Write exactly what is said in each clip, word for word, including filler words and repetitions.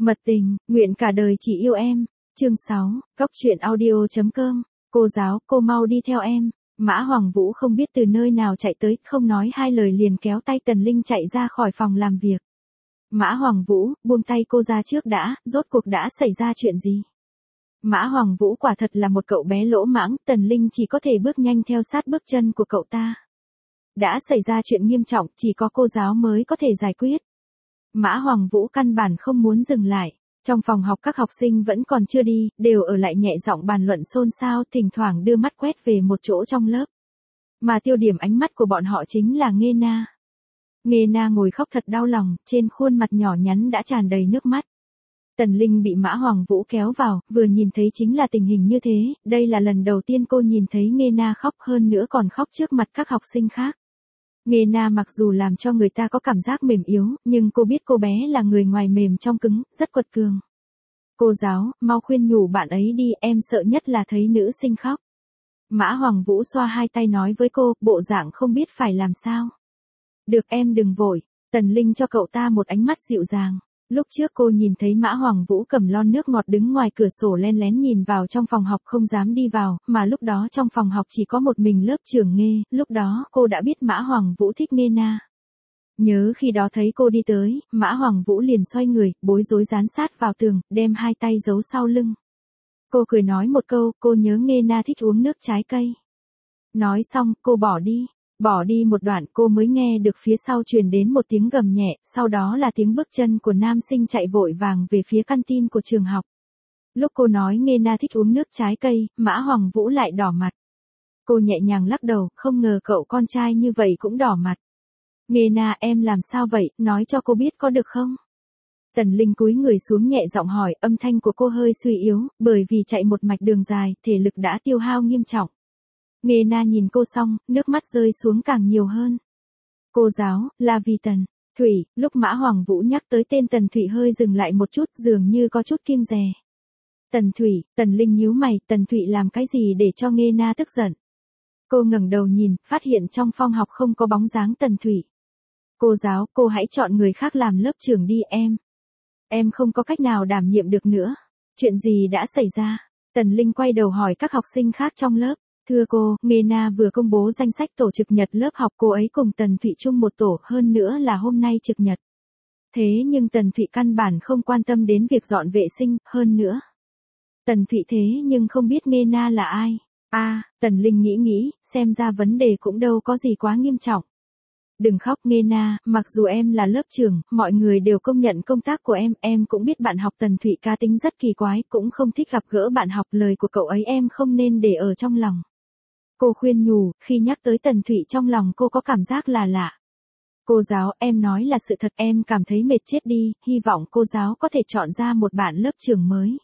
Mật tình, nguyện cả đời chỉ yêu em. Chương sáu, Cóc truyện audio.com. Cô giáo, cô mau đi theo em. Mã Hoàng Vũ không biết từ nơi nào chạy tới, không nói hai lời liền kéo tay Tần Linh chạy ra khỏi phòng làm việc. Mã Hoàng Vũ, buông tay cô ra trước đã, rốt cuộc đã xảy ra chuyện gì? Mã Hoàng Vũ quả thật là một cậu bé lỗ mãng, Tần Linh chỉ có thể bước nhanh theo sát bước chân của cậu ta. Đã xảy ra chuyện nghiêm trọng, chỉ có cô giáo mới có thể giải quyết. Mã Hoàng Vũ căn bản không muốn dừng lại. Trong phòng học các học sinh vẫn còn chưa đi, đều ở lại nhẹ giọng bàn luận xôn xao, thỉnh thoảng đưa mắt quét về một chỗ trong lớp. Mà tiêu điểm ánh mắt của bọn họ chính là Nghê Na. Nghê Na ngồi khóc thật đau lòng, trên khuôn mặt nhỏ nhắn đã tràn đầy nước mắt. Tần Linh bị Mã Hoàng Vũ kéo vào, vừa nhìn thấy chính là tình hình như thế, đây là lần đầu tiên cô nhìn thấy Nghê Na khóc, hơn nữa còn khóc trước mặt các học sinh khác. Nghê Na mặc dù làm cho người ta có cảm giác mềm yếu, nhưng cô biết cô bé là người ngoài mềm trong cứng, rất quật cường. Cô giáo, mau khuyên nhủ bạn ấy đi, em sợ nhất là thấy nữ sinh khóc. Mã Hoàng Vũ xoa hai tay nói với cô, bộ dạng không biết phải làm sao. Được em đừng vội. Tần Linh cho cậu ta một ánh mắt dịu dàng. Lúc trước cô nhìn thấy Mã Hoàng Vũ cầm lon nước ngọt đứng ngoài cửa sổ len lén nhìn vào trong phòng học không dám đi vào, mà lúc đó trong phòng học chỉ có một mình lớp trưởng Nghê, lúc đó cô đã biết Mã Hoàng Vũ thích Nghê Na. Nhớ khi đó thấy cô đi tới, Mã Hoàng Vũ liền xoay người, bối rối dán sát vào tường, đem hai tay giấu sau lưng. Cô cười nói một câu, cô nhớ Nghê Na thích uống nước trái cây. Nói xong, cô bỏ đi. Bỏ đi một đoạn cô mới nghe được phía sau truyền đến một tiếng gầm nhẹ, sau đó là tiếng bước chân của nam sinh chạy vội vàng về phía căn tin của trường học. Lúc cô nói Nghê Na thích uống nước trái cây, Mã Hoàng Vũ lại đỏ mặt. Cô nhẹ nhàng lắc đầu, không ngờ cậu con trai như vậy cũng đỏ mặt. Nghê Na em làm sao vậy, nói cho cô biết có được không? Tần Linh cúi người xuống nhẹ giọng hỏi, âm thanh của cô hơi suy yếu, bởi vì chạy một mạch đường dài, thể lực đã tiêu hao nghiêm trọng. Nghê Na nhìn cô xong, nước mắt rơi xuống càng nhiều hơn. Cô giáo, là vì Tần Thủy, lúc Mã Hoàng Vũ nhắc tới tên Tần Thủy hơi dừng lại một chút, dường như có chút kiêng dè. Tần Thủy, Tần Linh nhíu mày, Tần Thủy làm cái gì để cho Nghê Na tức giận? Cô ngẩng đầu nhìn, phát hiện trong phòng học không có bóng dáng Tần Thủy. Cô giáo, cô hãy chọn người khác làm lớp trưởng đi em. Em không có cách nào đảm nhiệm được nữa. Chuyện gì đã xảy ra? Tần Linh quay đầu hỏi các học sinh khác trong lớp. Thưa cô, Nghê Na vừa công bố danh sách tổ trực nhật lớp học, cô ấy cùng Tần Thụy chung một tổ, hơn nữa là hôm nay trực nhật. Thế nhưng Tần Thụy căn bản không quan tâm đến việc dọn vệ sinh, hơn nữa. Tần Thụy thế nhưng không biết Nghê Na là ai. a à, Tần Linh nghĩ nghĩ, xem ra vấn đề cũng đâu có gì quá nghiêm trọng. Đừng khóc Nghê Na, mặc dù em là lớp trưởng, mọi người đều công nhận công tác của em, em cũng biết bạn học Tần Thụy cá tính rất kỳ quái, cũng không thích gặp gỡ bạn học, lời của cậu ấy em không nên để ở trong lòng. Cô khuyên nhủ, khi nhắc tới Tần Thụy trong lòng cô có cảm giác là lạ. Cô giáo, em nói là sự thật, em cảm thấy mệt chết đi, hy vọng cô giáo có thể chọn ra một bạn lớp trưởng mới.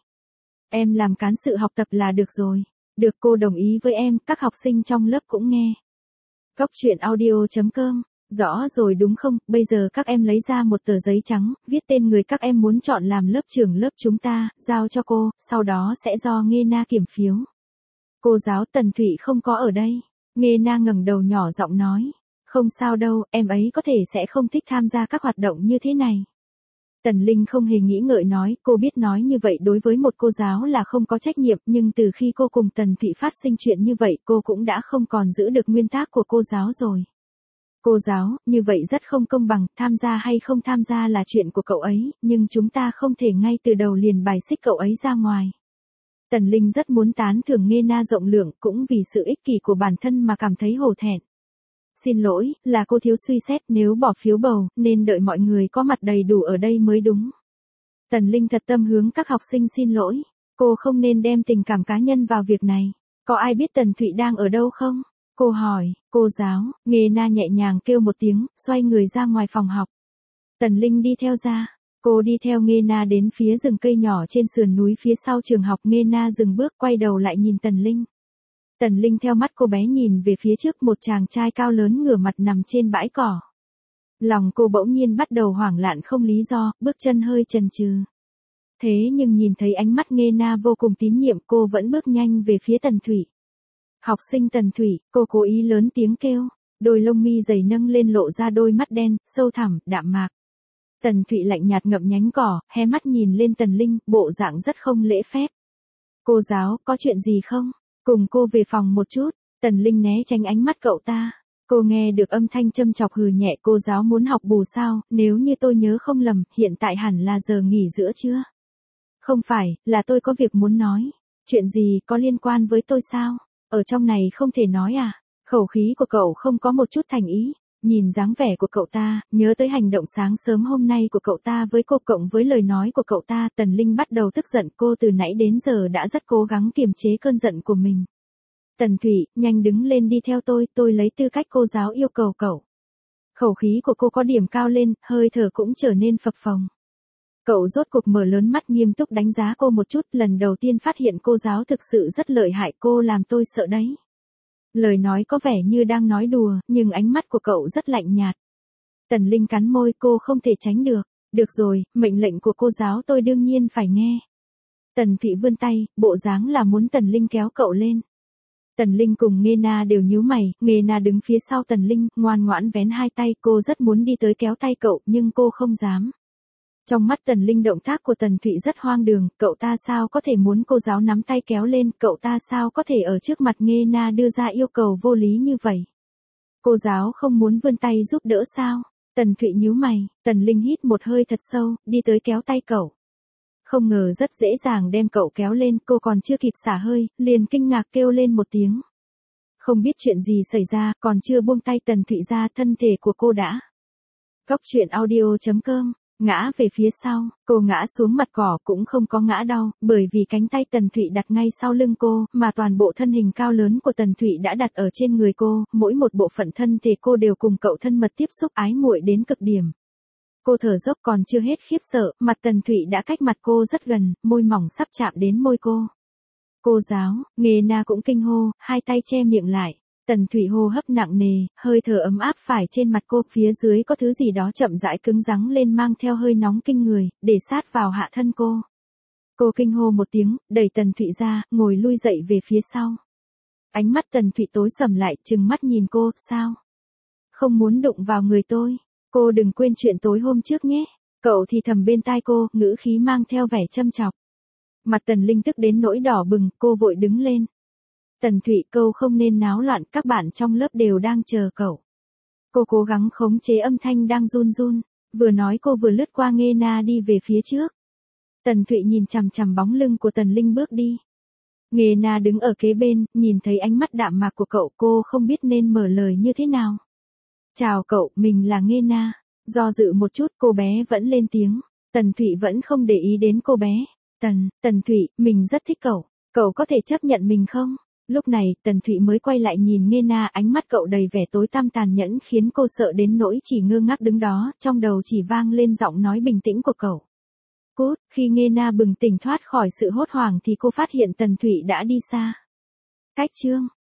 Em làm cán sự học tập là được rồi. Được, cô đồng ý với em, các học sinh trong lớp cũng nghe. Cóc truyện audio.com. Rõ rồi đúng không, bây giờ các em lấy ra một tờ giấy trắng, viết tên người các em muốn chọn làm lớp trưởng lớp chúng ta, giao cho cô, sau đó sẽ do Nghê Na kiểm phiếu. Cô giáo, Tần Thụy không có ở đây. Nghê Na ngẩng đầu nhỏ giọng nói. Không sao đâu, em ấy có thể sẽ không thích tham gia các hoạt động như thế này. Tần Linh không hề nghĩ ngợi nói, cô biết nói như vậy đối với một cô giáo là không có trách nhiệm, nhưng từ khi cô cùng Tần Thụy phát sinh chuyện như vậy cô cũng đã không còn giữ được nguyên tắc của cô giáo rồi. Cô giáo, như vậy rất không công bằng, tham gia hay không tham gia là chuyện của cậu ấy, nhưng chúng ta không thể ngay từ đầu liền bài xích cậu ấy ra ngoài. Tần Linh rất muốn tán thưởng Nghê Na rộng lượng, cũng vì sự ích kỷ của bản thân mà cảm thấy hổ thẹn. Xin lỗi, là cô thiếu suy xét, nếu bỏ phiếu bầu, nên đợi mọi người có mặt đầy đủ ở đây mới đúng. Tần Linh thật tâm hướng các học sinh xin lỗi, cô không nên đem tình cảm cá nhân vào việc này. Có ai biết Tần Thụy đang ở đâu không? Cô hỏi, cô giáo, Nghê Na nhẹ nhàng kêu một tiếng, xoay người ra ngoài phòng học. Tần Linh đi theo ra. Cô đi theo Nghê Na đến phía rừng cây nhỏ trên sườn núi phía sau trường học. Nghê Na dừng bước quay đầu lại nhìn Tần Linh. Tần Linh theo mắt cô bé nhìn về phía trước, một chàng trai cao lớn ngửa mặt nằm trên bãi cỏ. Lòng cô bỗng nhiên bắt đầu hoảng loạn không lý do, bước chân hơi chần chừ. Thế nhưng nhìn thấy ánh mắt Nghê Na vô cùng tín nhiệm, cô vẫn bước nhanh về phía Tần Thủy. Học sinh Tần Thủy, cô cố ý lớn tiếng kêu, đôi lông mi dày nâng lên lộ ra đôi mắt đen, sâu thẳm, đạm mạc. Tần Thụy lạnh nhạt ngậm nhánh cỏ, hé mắt nhìn lên Tần Linh, bộ dạng rất không lễ phép. Cô giáo, có chuyện gì không? Cùng cô về phòng một chút. Tần Linh né tránh ánh mắt cậu ta. Cô nghe được âm thanh châm chọc hừ nhẹ, cô giáo muốn học bù sao, nếu như tôi nhớ không lầm, hiện tại hẳn là giờ nghỉ giữa trưa. Không phải, là tôi có việc muốn nói. Chuyện gì, có liên quan với tôi sao? Ở trong này không thể nói à? Khẩu khí của cậu không có một chút thành ý. Nhìn dáng vẻ của cậu ta, nhớ tới hành động sáng sớm hôm nay của cậu ta với cô cộng với lời nói của cậu ta, Tần Linh bắt đầu tức giận. Cô từ nãy đến giờ đã rất cố gắng kiềm chế cơn giận của mình. Tần Thụy, nhanh đứng lên đi theo tôi, tôi lấy tư cách cô giáo yêu cầu cậu. Khẩu khí của cô có điểm cao lên, hơi thở cũng trở nên phập phồng. Cậu rốt cuộc mở lớn mắt nghiêm túc đánh giá cô một chút, lần đầu tiên phát hiện cô giáo thực sự rất lợi hại, cô làm tôi sợ đấy. Lời nói có vẻ như đang nói đùa, nhưng ánh mắt của cậu rất lạnh nhạt. Tần Linh cắn môi, cô không thể tránh được. Được rồi, mệnh lệnh của cô giáo tôi đương nhiên phải nghe. Tần Thụy vươn tay, bộ dáng là muốn Tần Linh kéo cậu lên. Tần Linh cùng Nghê Na đều nhíu mày, Nghê Na đứng phía sau Tần Linh, ngoan ngoãn vén hai tay, cô rất muốn đi tới kéo tay cậu, nhưng cô không dám. Trong mắt Tần Linh động tác của Tần Thụy rất hoang đường, cậu ta sao có thể muốn cô giáo nắm tay kéo lên, cậu ta sao có thể ở trước mặt Nghê Na đưa ra yêu cầu vô lý như vậy. Cô giáo không muốn vươn tay giúp đỡ sao? Tần Thụy nhíu mày, Tần Linh hít một hơi thật sâu, đi tới kéo tay cậu. Không ngờ rất dễ dàng đem cậu kéo lên, cô còn chưa kịp xả hơi, liền kinh ngạc kêu lên một tiếng. Không biết chuyện gì xảy ra, còn chưa buông tay Tần Thụy ra, thân thể của cô đã. Góc truyện audio chấm com, ngã về phía sau, cô ngã xuống mặt cỏ cũng không có ngã đau, bởi vì cánh tay Tần Thụy đặt ngay sau lưng cô, mà toàn bộ thân hình cao lớn của Tần Thụy đã đặt ở trên người cô, mỗi một bộ phận thân thể cô đều cùng cậu thân mật tiếp xúc ái muội đến cực điểm. Cô thở dốc còn chưa hết khiếp sợ, mặt Tần Thụy đã cách mặt cô rất gần, môi mỏng sắp chạm đến môi cô. Cô giáo, Nghê Na cũng kinh hô, hai tay che miệng lại. Tần Thụy hô hấp nặng nề, hơi thở ấm áp phải trên mặt cô, phía dưới có thứ gì đó chậm rãi cứng rắn lên mang theo hơi nóng kinh người, để sát vào hạ thân cô. Cô kinh hô một tiếng, đẩy Tần Thụy ra, ngồi lui dậy về phía sau. Ánh mắt Tần Thụy tối sầm lại, trừng mắt nhìn cô, sao? Không muốn đụng vào người tôi. Cô đừng quên chuyện tối hôm trước nhé. Cậu thì thầm bên tai cô, ngữ khí mang theo vẻ châm chọc. Mặt Tần Linh tức đến nỗi đỏ bừng, cô vội đứng lên. Tần Thụy, câu không nên náo loạn, các bạn trong lớp đều đang chờ cậu. Cô cố gắng khống chế âm thanh đang run run, vừa nói cô vừa lướt qua Nghê Na đi về phía trước. Tần Thụy nhìn chằm chằm bóng lưng của Tần Linh bước đi. Nghê Na đứng ở kế bên, nhìn thấy ánh mắt đạm mạc của cậu, cô không biết nên mở lời như thế nào. Chào cậu, mình là Nghê Na. Do dự một chút, cô bé vẫn lên tiếng. Tần Thụy vẫn không để ý đến cô bé. Tần, Tần Thụy, mình rất thích cậu. Cậu có thể chấp nhận mình không? Lúc này, Tần Thụy mới quay lại nhìn Nghê Na, ánh mắt cậu đầy vẻ tối tăm tàn nhẫn khiến cô sợ đến nỗi chỉ ngơ ngác đứng đó, trong đầu chỉ vang lên giọng nói bình tĩnh của cậu. Cút, khi Nghê Na bừng tỉnh thoát khỏi sự hốt hoảng thì cô phát hiện Tần Thụy đã đi xa. Cách chương